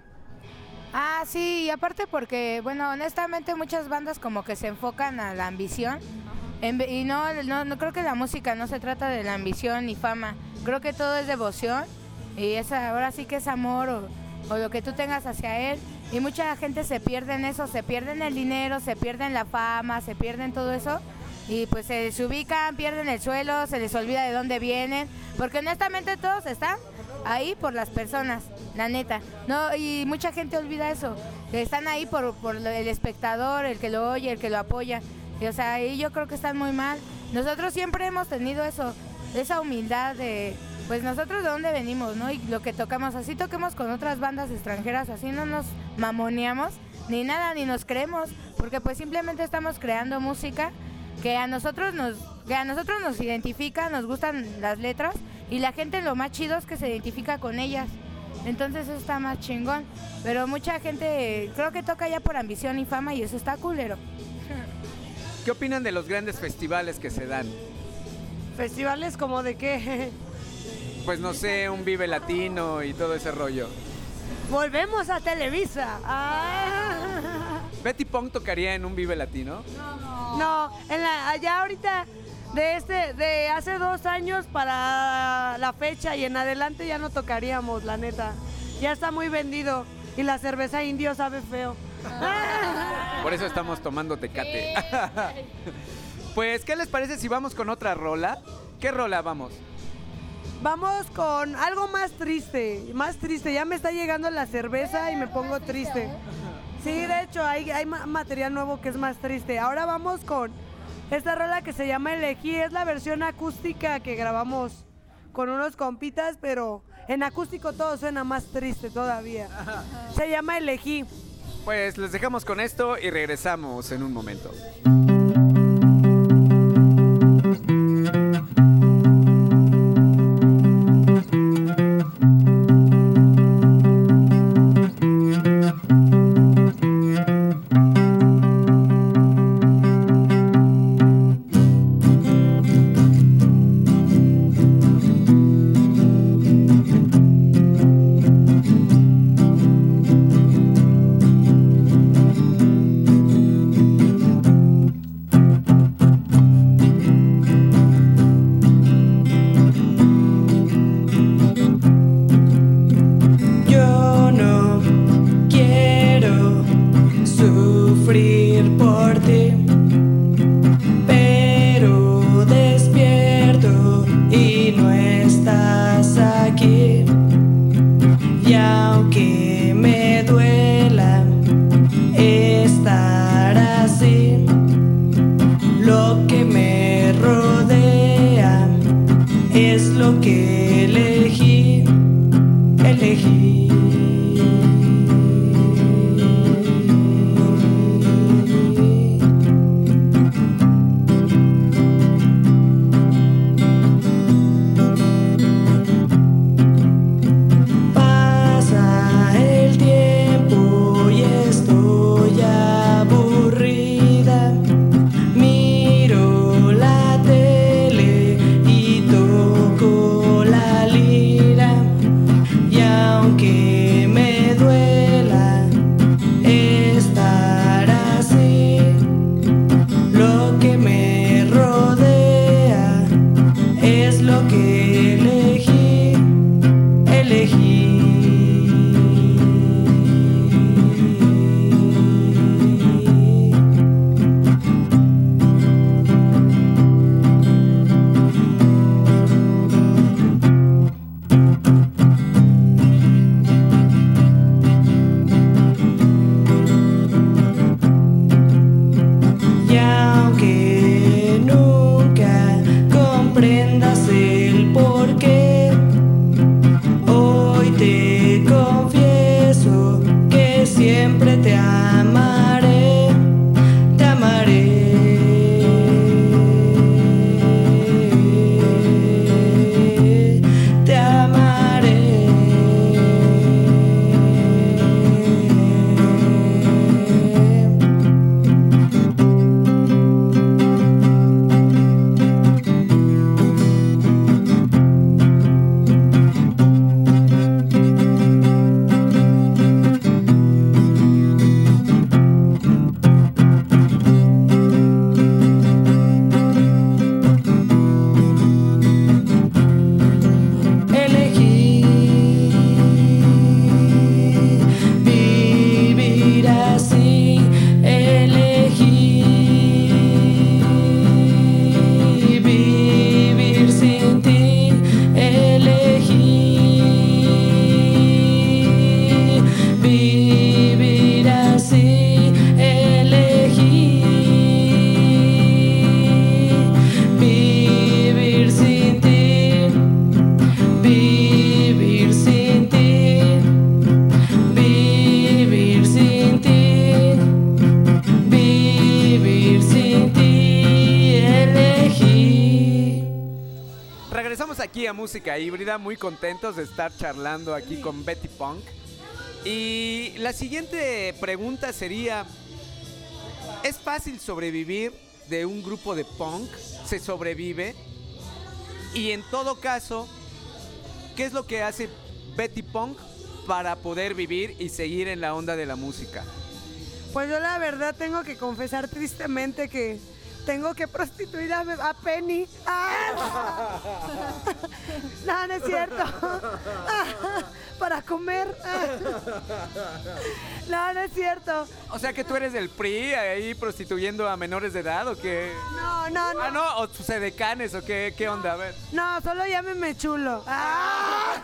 Ah, sí, y aparte porque, bueno, honestamente muchas bandas como que se enfocan a la ambición. En ve- y no, no, no creo que la música no se trata de la ambición ni fama. Creo que todo es devoción y es, ahora sí que es amor o, o lo que tú tengas hacia él. Y mucha gente se pierde en eso, se pierde en el dinero, se pierde en la fama, se pierde en todo eso. Y pues se desubican, pierden el suelo, se les olvida de dónde vienen. Porque honestamente todos están ahí por las personas, la neta. No, y mucha gente olvida eso. Que están ahí por, por el espectador, el que lo oye, el que lo apoya. Y, o sea, y yo creo que están muy mal. Nosotros siempre hemos tenido eso, esa humildad de, pues nosotros de dónde venimos, ¿no? Y lo que tocamos, así toquemos con otras bandas extranjeras, así no nos mamoneamos, ni nada, ni nos creemos, porque pues simplemente estamos creando música que a nosotros nos, que a nosotros nos identifica, nos gustan las letras, y la gente lo más chido es que se identifica con ellas. Entonces eso está más chingón. Pero mucha gente creo que toca ya por ambición y fama, y eso está culero. ¿Qué opinan de los grandes festivales que se dan? ¿Festivales como de qué? Pues no sé, un Vive Latino y todo ese rollo. Volvemos a Televisa. Ah. ¿Betty Punk tocaría en un Vive Latino? No, en la, allá ahorita de este, de hace dos años para la fecha y en adelante ya no tocaríamos, la neta. Ya está muy vendido y la cerveza indio sabe feo. Por eso estamos tomando Tecate. Pues, ¿qué les parece si vamos con otra rola? ¿Qué rola vamos? Vamos con algo más triste, más triste. Ya me está llegando la cerveza y me pongo triste. Sí, de hecho, hay, hay ma- material nuevo que es más triste. Ahora vamos con esta rola que se llama Elegí. Es la versión acústica que grabamos con unos compitas, pero en acústico todo suena más triste todavía. Se llama Elegí. Pues les dejamos con esto y regresamos en un momento. Yo no quiero sufrir por ti, pero despierto y no estás aquí. Y aunque me duela estar así, lo que me rodea es lo que elegí, elegí. Y aunque nunca comprendas el porqué, hoy te confieso que siempre te amaré, te amaré. Te amaré. Aquí a Música Híbrida, muy contentos de estar charlando aquí con Betty Punk. Y la siguiente pregunta sería, ¿es fácil sobrevivir de un grupo de punk? ¿Se sobrevive? Y en todo caso, ¿qué es lo que hace Betty Punk para poder vivir y seguir en la onda de la música? Pues yo la verdad tengo que confesar tristemente que tengo que prostituir a, a Penny. ¡Ah! No, no es cierto. ¡Ah! Para comer. ¡Ah! No, no es cierto. O sea que tú eres del P R I ahí prostituyendo a menores de edad ¿o qué? No, no, no. Ah, no, o tus edecanes o qué, qué onda, a ver. No, solo llámeme chulo. ¡Ah!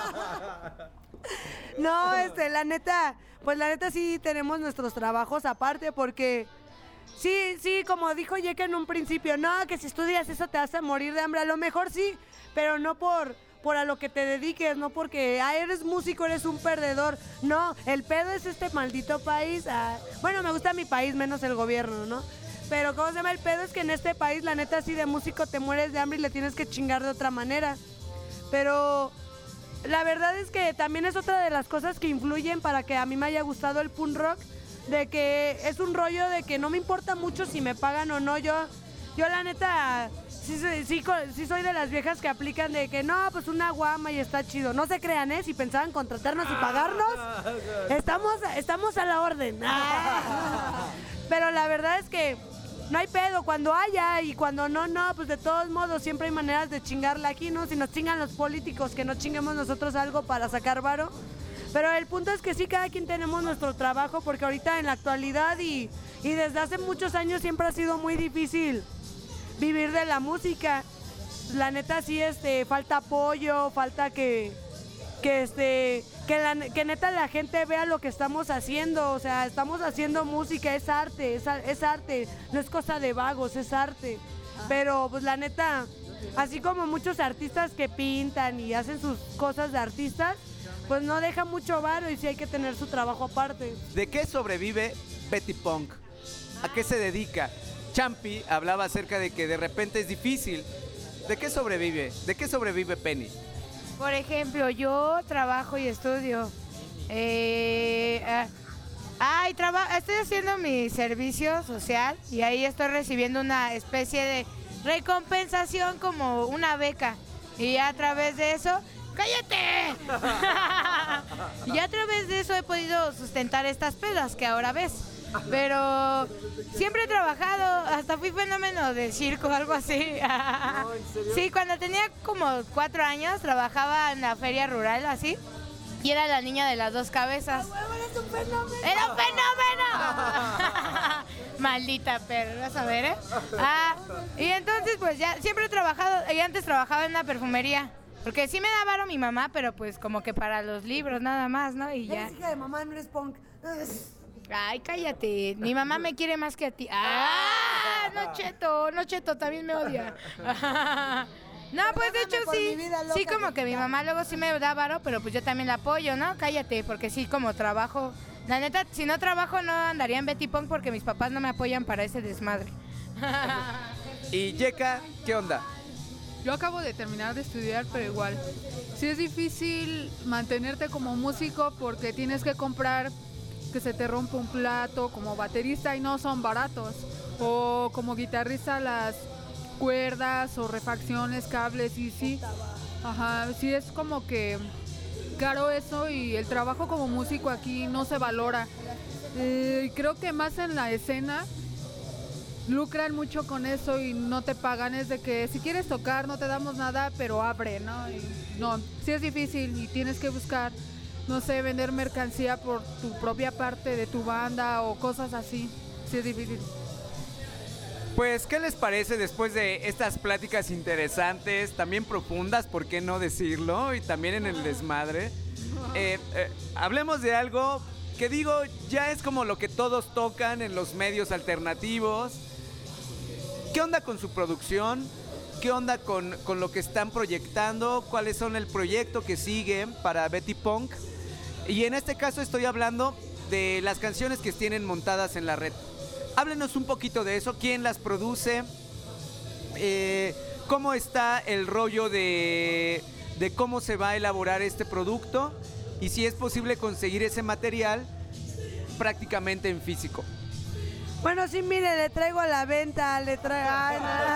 No, este, la neta, pues la neta sí tenemos nuestros trabajos aparte porque sí, sí, como dijo Yeka en un principio, no, que si estudias eso te vas a morir de hambre, a lo mejor sí, pero no por, por a lo que te dediques, no porque, ah, eres músico, eres un perdedor, no, el pedo es este maldito país, ah, bueno, me gusta mi país, menos el gobierno, ¿no? Pero ¿cómo se llama? El pedo es que en este país, la neta, sí de músico te mueres de hambre y le tienes que chingar de otra manera, pero la verdad es que también es otra de las cosas que influyen para que a mí me haya gustado el punk rock, de que es un rollo de que no me importa mucho si me pagan o no. Yo, yo la neta, sí, sí, sí, sí soy de las viejas que aplican de que no, pues una guama y está chido. No se crean, ¿eh? Si pensaban contratarnos y pagarnos, estamos, estamos a la orden. Pero la verdad es que no hay pedo, cuando haya y cuando no, no, pues de todos modos siempre hay maneras de chingarla aquí, ¿no? Si nos chingan los políticos, que no chinguemos nosotros algo para sacar varo. Pero el punto es que sí, cada quien tenemos nuestro trabajo, porque ahorita en la actualidad y, y desde hace muchos años siempre ha sido muy difícil vivir de la música. La neta sí, este, falta apoyo, falta que, que, este, que, la, que neta la gente vea lo que estamos haciendo. O sea, estamos haciendo música, es arte, es, es arte, no es cosa de vagos, es arte. Pero pues la neta, así como muchos artistas que pintan y hacen sus cosas de artistas, pues no deja mucho varo y sí hay que tener su trabajo aparte. ¿De qué sobrevive Betty Punk? ¿A qué se dedica? Champi hablaba acerca de que de repente es difícil. ¿De qué sobrevive? ¿De qué sobrevive Penny? Por ejemplo, yo trabajo y estudio. Eh, ah, ay, traba- estoy haciendo mi servicio social y ahí estoy recibiendo una especie de recompensación como una beca. Y a través de eso... ¡Cállate! Y a través de eso he podido sustentar estas pedas que ahora ves. Pero siempre he trabajado, hasta fui fenómeno de circo, algo así. No, ¿en serio? Sí, cuando tenía como cuatro años trabajaba en la feria rural, así. Y era la niña de las dos cabezas. ¡Eres un fenómeno! ¡Era un fenómeno! Maldita perra, vas a ver, ¿eh? Ah, y entonces pues ya siempre he trabajado, y antes trabajaba en una perfumería. Porque sí me da varo mi mamá, pero pues como que para los libros nada más, ¿no? Y ya. Eres hija de mamá, no eres punk. Ay, cállate. Mi mamá me quiere más que a ti. ¡Ah! no, Cheto, no, Cheto, también me odia. No, pues de hecho por sí, mi vida loca sí como de que mi Kika. mamá luego sí me da varo, pero pues yo también la apoyo, ¿no? Cállate, porque sí como trabajo, la neta, si no trabajo no andaría en Betty Pong porque mis papás no me apoyan para ese desmadre. Y Yeka, ¿qué onda? Yo acabo de terminar de estudiar, pero igual. Sí es difícil mantenerte como músico porque tienes que comprar que se te rompa un plato como baterista y no son baratos. O como guitarrista las cuerdas o refacciones, cables y sí. Ajá, sí es como que caro eso y el trabajo como músico aquí no se valora. Eh, creo que más en la escena lucran mucho con eso y no te pagan. Es de que si quieres tocar no te damos nada, pero abre, ¿no? Y no, sí es difícil y tienes que buscar, no sé, vender mercancía por tu propia parte de tu banda o cosas así. Sí es difícil. Pues, ¿qué les parece después de estas pláticas interesantes, también profundas, por qué no decirlo, y también en el desmadre? Eh, eh, hablemos de algo que digo, ya es como lo que todos tocan en los medios alternativos. ¿Qué onda con su producción? ¿Qué onda con, con lo que están proyectando? ¿Cuáles son el proyecto que sigue para Betty Pong? Y en este caso estoy hablando de las canciones que tienen montadas en la red. Háblenos un poquito de eso, quién las produce, eh, cómo está el rollo de, de cómo se va a elaborar este producto y si es posible conseguir ese material prácticamente en físico. Bueno, sí, mire, le traigo a la venta, le traigo... Ay,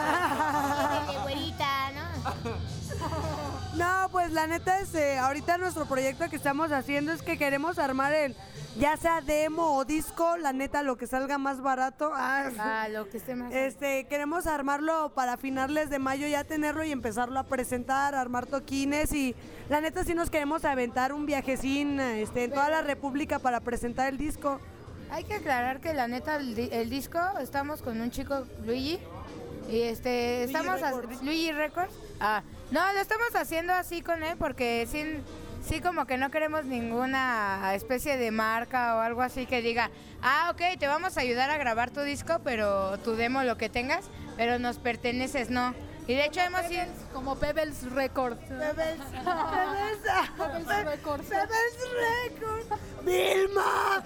no. Güerita, ¿no? No, pues la neta es, eh, ahorita nuestro proyecto que estamos haciendo es que queremos armar el, ya sea demo o disco, la neta lo que salga más barato. Ah, Ah, lo que esté más. Este, queremos armarlo para finales de mayo, ya tenerlo y empezarlo a presentar, armar toquines y la neta sí nos queremos aventar un viajecín este, en toda la República para presentar el disco. Hay que aclarar que la neta el, di- el disco estamos con un chico Luigi y este Luigi estamos ha- Records. Luigi Records. Ah, no, lo estamos haciendo así con él porque sí, sí como que no queremos ninguna especie de marca o algo así que diga, ah, ok, te vamos a ayudar a grabar tu disco, pero tu demo, lo que tengas, pero nos perteneces, no. Y de hecho hemos ido... Como Pebbles Records. Pebbles, Pebbles, Pebbles Records. Pebbles Records, Vilma.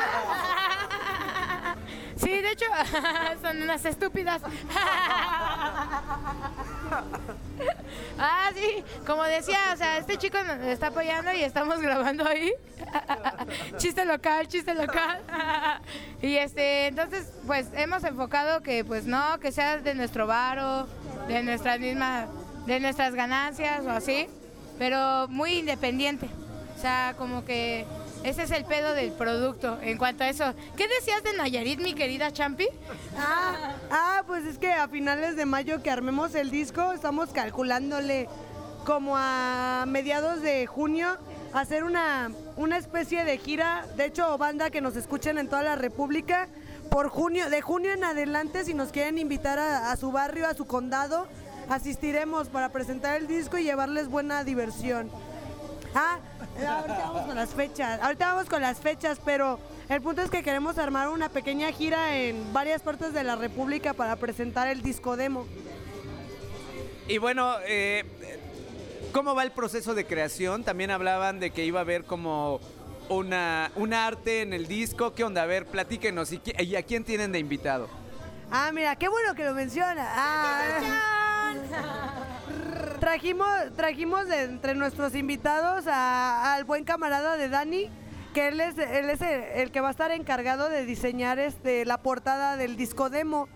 Sí, de hecho, son unas estúpidas. Ah, sí, como decía, o sea, este chico nos está apoyando y estamos grabando ahí. Chiste local, chiste local. Y este, entonces, pues hemos enfocado que, pues no, que sea de nuestro varo, de nuestras mismas, de nuestras ganancias o así, pero muy independiente. O sea, como que ese es el pedo del producto en cuanto a eso. ¿Qué decías de Nayarit, mi querida Champi? Ah, ah, pues es que a finales de mayo que armemos el disco, estamos calculándole como a mediados de junio hacer una, una especie de gira. De hecho, banda que nos escuchen en toda la República, por junio, de junio en adelante, si nos quieren invitar a, a su barrio, a su condado, asistiremos para presentar el disco y llevarles buena diversión. Ah, ahorita vamos con las fechas, ahorita vamos con las fechas, pero el punto es que queremos armar una pequeña gira en varias partes de la República para presentar el disco demo. Y bueno, eh, ¿cómo va el proceso de creación? También hablaban de que iba a haber como una, un arte en el disco. ¿Qué onda? A ver, platíquenos. ¿Y, qui- y a quién tienen de invitado? Ah, mira, qué bueno que lo menciona. Ah, trajimos, trajimos de entre nuestros invitados a- al buen camarada de Dani, que él es, él es el, el que va a estar encargado de diseñar este, la portada del disco demo.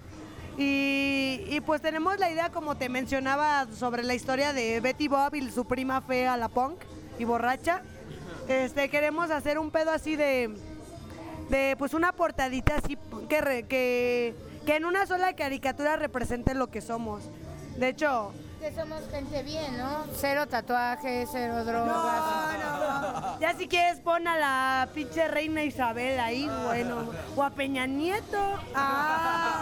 Y, y pues tenemos la idea, como te mencionaba, sobre la historia de Betty Bob y su prima fea, la punk y borracha. Este, queremos hacer un pedo así de, de pues una portadita así que, re- que, que en una sola caricatura represente lo que somos. De hecho, Que somos gente bien, ¿no? Cero tatuajes, cero drogas. no, no. Ya si quieres pon a la pinche reina Isabel ahí, bueno. O a Peña Nieto. Ah,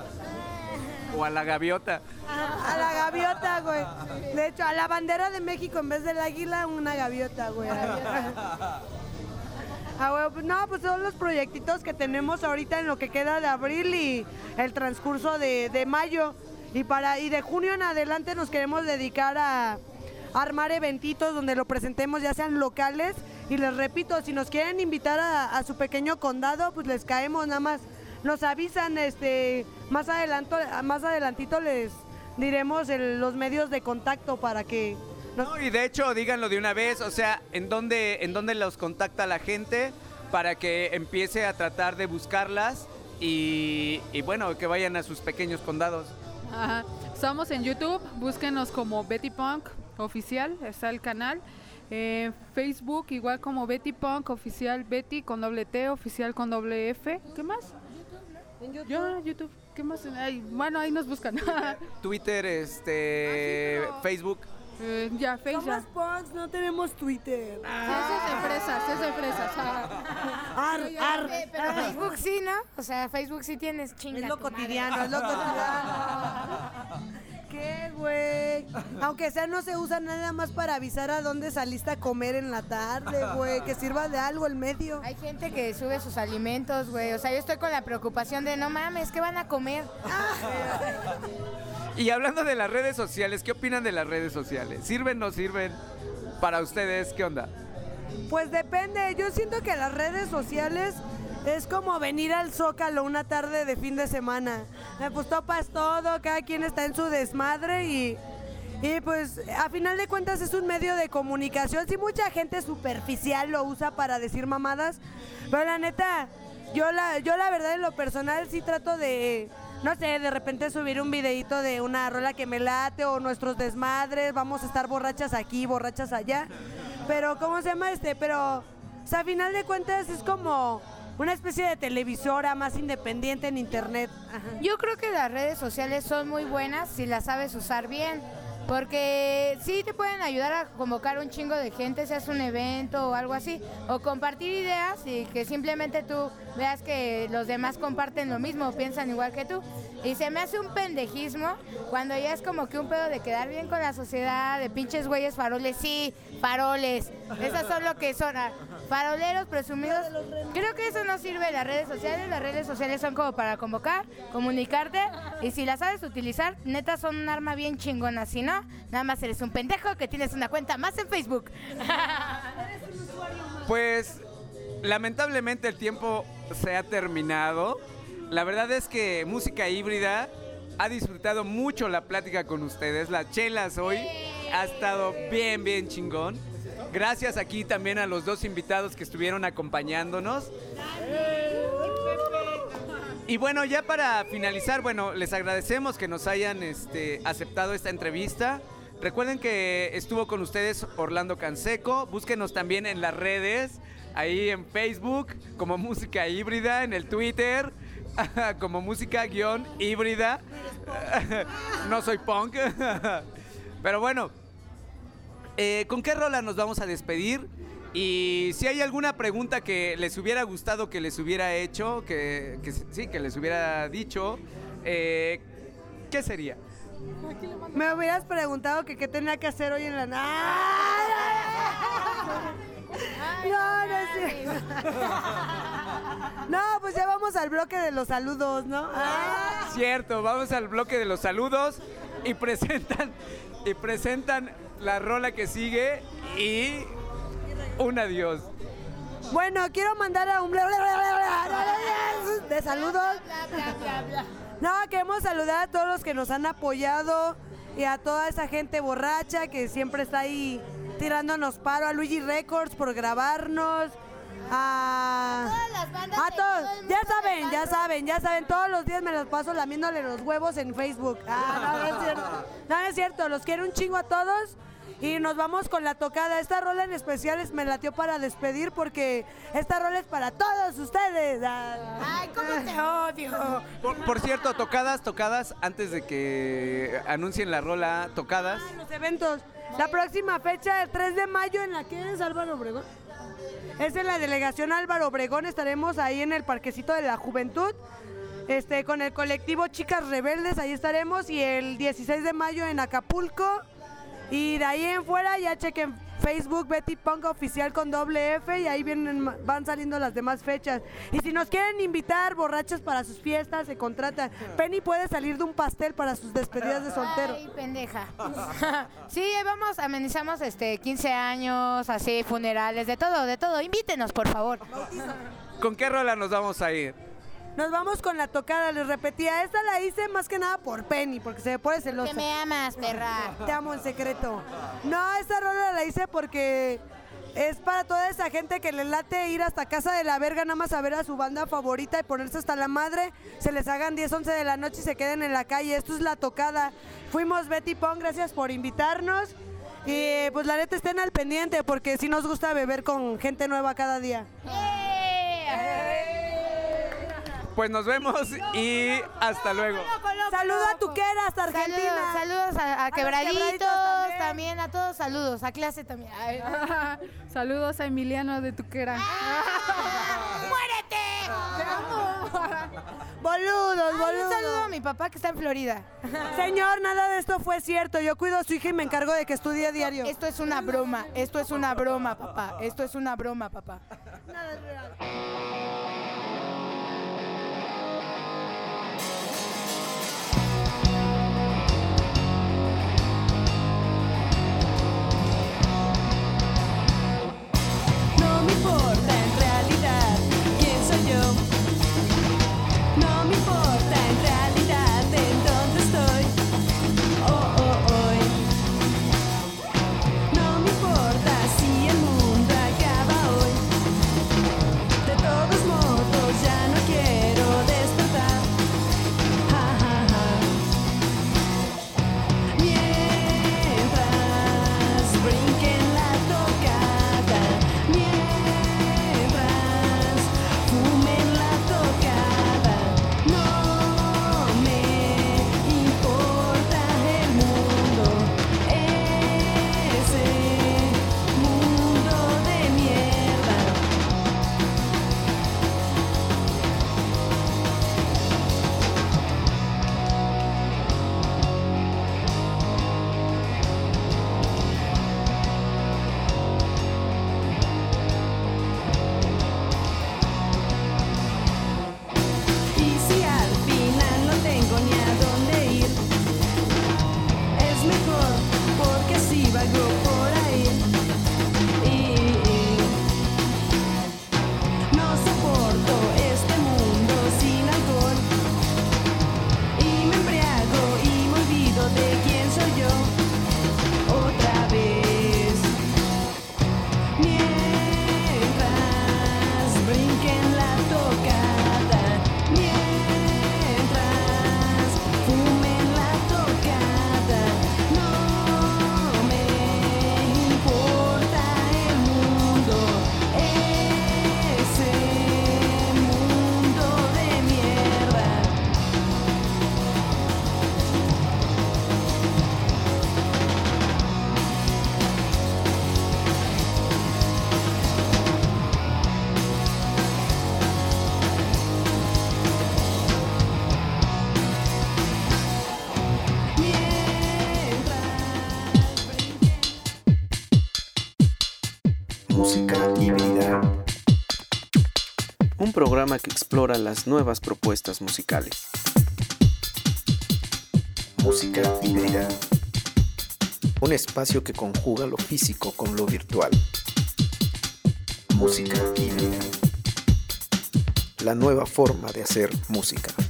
¿O a la gaviota? a, a la gaviota, güey. De hecho, a la bandera de México en vez del águila, una gaviota, güey. Ah, bueno, pues no, pues son los proyectitos que tenemos ahorita en lo que queda de abril y el transcurso de, de mayo. Y, para, y de junio en adelante nos queremos dedicar a, a armar eventitos donde lo presentemos, ya sean locales. Y les repito, si nos quieren invitar a, a su pequeño condado, pues les caemos, nada más nos avisan, este, más adelanto, más adelantito les diremos el- los medios de contacto para que nos... No, y de hecho, díganlo de una vez, o sea, ¿en dónde, en dónde los contacta la gente para que empiece a tratar de buscarlas y, y bueno, que vayan a sus pequeños condados? Ajá. Estamos en YouTube, búsquenos como Betty Punk Oficial, está el canal. Eh, Facebook igual como Betty Punk Oficial, Betty con doble T, Oficial con doble F. ¿Qué más? En YouTube. Ya, YouTube. ¿Qué más? Ay, bueno, ahí nos buscan. Twitter, este, Ah, sí, pero- Facebook. Eh, ya, Facebook. Somos punks, no tenemos Twitter. Ah, ese es de fresas, es de fresas. Ah. Ar, Eh, ar, pero ar. Facebook sí, ¿no? O sea, Facebook sí tienes chinga. Es lo tu madre. cotidiano, es lo cotidiano. ¿Qué, güey? Aunque sea, no se usa nada más para avisar a dónde saliste a comer en la tarde, güey. Que sirva de algo el medio. Hay gente que sube sus alimentos, güey. O sea, yo estoy con la preocupación de no mames, ¿qué van a comer? Y hablando de las redes sociales, ¿qué opinan de las redes sociales? ¿Sirven o no sirven para ustedes? ¿Qué onda? Pues depende. Yo siento que las redes sociales es como venir al Zócalo una tarde de fin de semana. Eh, Pues topas todo, cada quien está en su desmadre y, y pues a final de cuentas es un medio de comunicación. Sí, mucha gente superficial lo usa para decir mamadas, pero la neta, yo la, yo la verdad en lo personal sí trato de, no sé, de repente subir un videito de una rola que me late o nuestros desmadres, vamos a estar borrachas aquí, borrachas allá. Pero, ¿cómo se llama este? Pero, o sea, a final de cuentas es como una especie de televisora más independiente en internet. Ajá. Yo creo que las redes sociales son muy buenas si las sabes usar bien. Porque sí te pueden ayudar a convocar un chingo de gente, si haces un evento o algo así, o compartir ideas y que simplemente tú veas que los demás comparten lo mismo, piensan igual que tú. Y se me hace un pendejismo cuando ya es como que un pedo de quedar bien con la sociedad, de pinches güeyes faroles, sí, faroles, esas son lo que son, ah, faroleros presumidos. Creo que eso no sirve en las redes sociales, las redes sociales son como para convocar, comunicarte, y si las sabes utilizar, neta son un arma bien chingona, si no, nada más eres un pendejo que tienes una cuenta más en Facebook. Pues lamentablemente el tiempo se ha terminado. La verdad es que Música Híbrida ha disfrutado mucho la plática con ustedes. Las chelas hoy ha estado bien, bien chingón. Gracias aquí también a los dos invitados que estuvieron acompañándonos. Y bueno, ya para finalizar, bueno, les agradecemos que nos hayan este, aceptado esta entrevista. Recuerden que estuvo con ustedes Orlando Canseco. Búsquenos también en las redes, ahí en Facebook como Música Híbrida, en el Twitter como Música guión Híbrida. No soy punk. Pero bueno, eh, ¿con qué rola nos vamos a despedir? Y si hay alguna pregunta que les hubiera gustado que les hubiera hecho, que, que sí, que les hubiera dicho, eh, ¿qué sería? Me hubieras preguntado que qué tenía que hacer hoy en la noche. No, no es cierto. No, pues ya vamos al bloque de los saludos, ¿no? Ah. Cierto, vamos al bloque de los saludos y presentan y presentan la rola que sigue y un adiós. Bueno, quiero mandar a un bla, bla, bla, bla, bla, de saludos. Bla, bla, bla, bla. No, queremos saludar a todos los que nos han apoyado y a toda esa gente borracha que siempre está ahí tirándonos paro, a Luigi Records por grabarnos, a, Todas las bandas a de todo el todos, mundo ya de saben, ya bandas. saben, ya saben, todos los días me los paso lamiéndole los huevos en Facebook. Ah, no, no es cierto, no, no es cierto, los quiero un chingo a todos. Y nos vamos con la tocada. Esta rola en especial es- me latió para despedir porque esta rola es para todos ustedes. Ah. Ay, cómo te odio. Por, por cierto, tocadas, tocadas, antes de que anuncien la rola, tocadas. Ah, los eventos. La próxima fecha, el tres de mayo, ¿en la que es Álvaro Obregón? Es en la delegación Álvaro Obregón. Estaremos ahí en el Parquecito de la Juventud. Este, con el colectivo Chicas Rebeldes, ahí estaremos. Y el dieciséis de mayo en Acapulco. Y de ahí en fuera ya chequen Facebook Betty Punk Oficial con doble F y ahí vienen, van saliendo las demás fechas. Y si nos quieren invitar borrachas para sus fiestas, se contratan. Penny puede salir de un pastel para sus despedidas de soltero. Ay, pendeja. Sí, vamos, amenizamos este quince años, así, funerales, de todo, de todo. Invítenos, por favor. ¿Con qué rola nos vamos a ir? Nos vamos con la tocada, les repetía. Esta la hice más que nada por Penny, porque se me pone celosa. Que me amas, perra. Te amo en secreto. No, esta rola la hice porque es para toda esa gente que le late ir hasta casa de la verga nada más a ver a su banda favorita y ponerse hasta la madre, se les hagan diez, once de la noche y se queden en la calle. Esto es la tocada. Fuimos Betty Pong, gracias por invitarnos. Y pues la neta estén al pendiente porque sí nos gusta beber con gente nueva cada día. Pues nos vemos y hasta luego. Saludo a Tuquera hasta Argentina. Saludos, saludos a, a, A Quebraditos, los Quebraditos también. también. a todos, saludos, a clase también. Ay. Saludos a Emiliano de Tuquera. ¡Muérete! Boludos, Ay, boludos. un saludo a mi papá que está en Florida. Señor, nada de esto fue cierto. Yo cuido a su hija y me encargo de que estudie diario. Esto es una broma, esto es una broma, papá. Esto es una broma, papá. Nada es real. No me importa en realidad quién soy yo. No me importa en realidad en dónde estoy. Oh, oh, hoy. No me importa si el mundo acaba hoy. De todos modos ya no quiero despertar. Ja, ja, ja. Mientras brinquen la tocada, mientras fumen la tocada, no me importa el mundo, ese mundo de mierda. Y si al final no tengo ni a dónde ir, es mejor porque así vago por ahí. Y no soporto este mundo sin alcohol. Y me embriago y me olvido de quién soy yo. Otra vez. Mientras brinquen la tocada, mientras fumen la tocada, no me importa el mundo, ese mundo de mierda. Música híbrida. Un programa que explora las nuevas propuestas musicales. Música híbrida. Un espacio que conjuga lo físico con lo virtual. Música híbrida. La nueva forma de hacer música.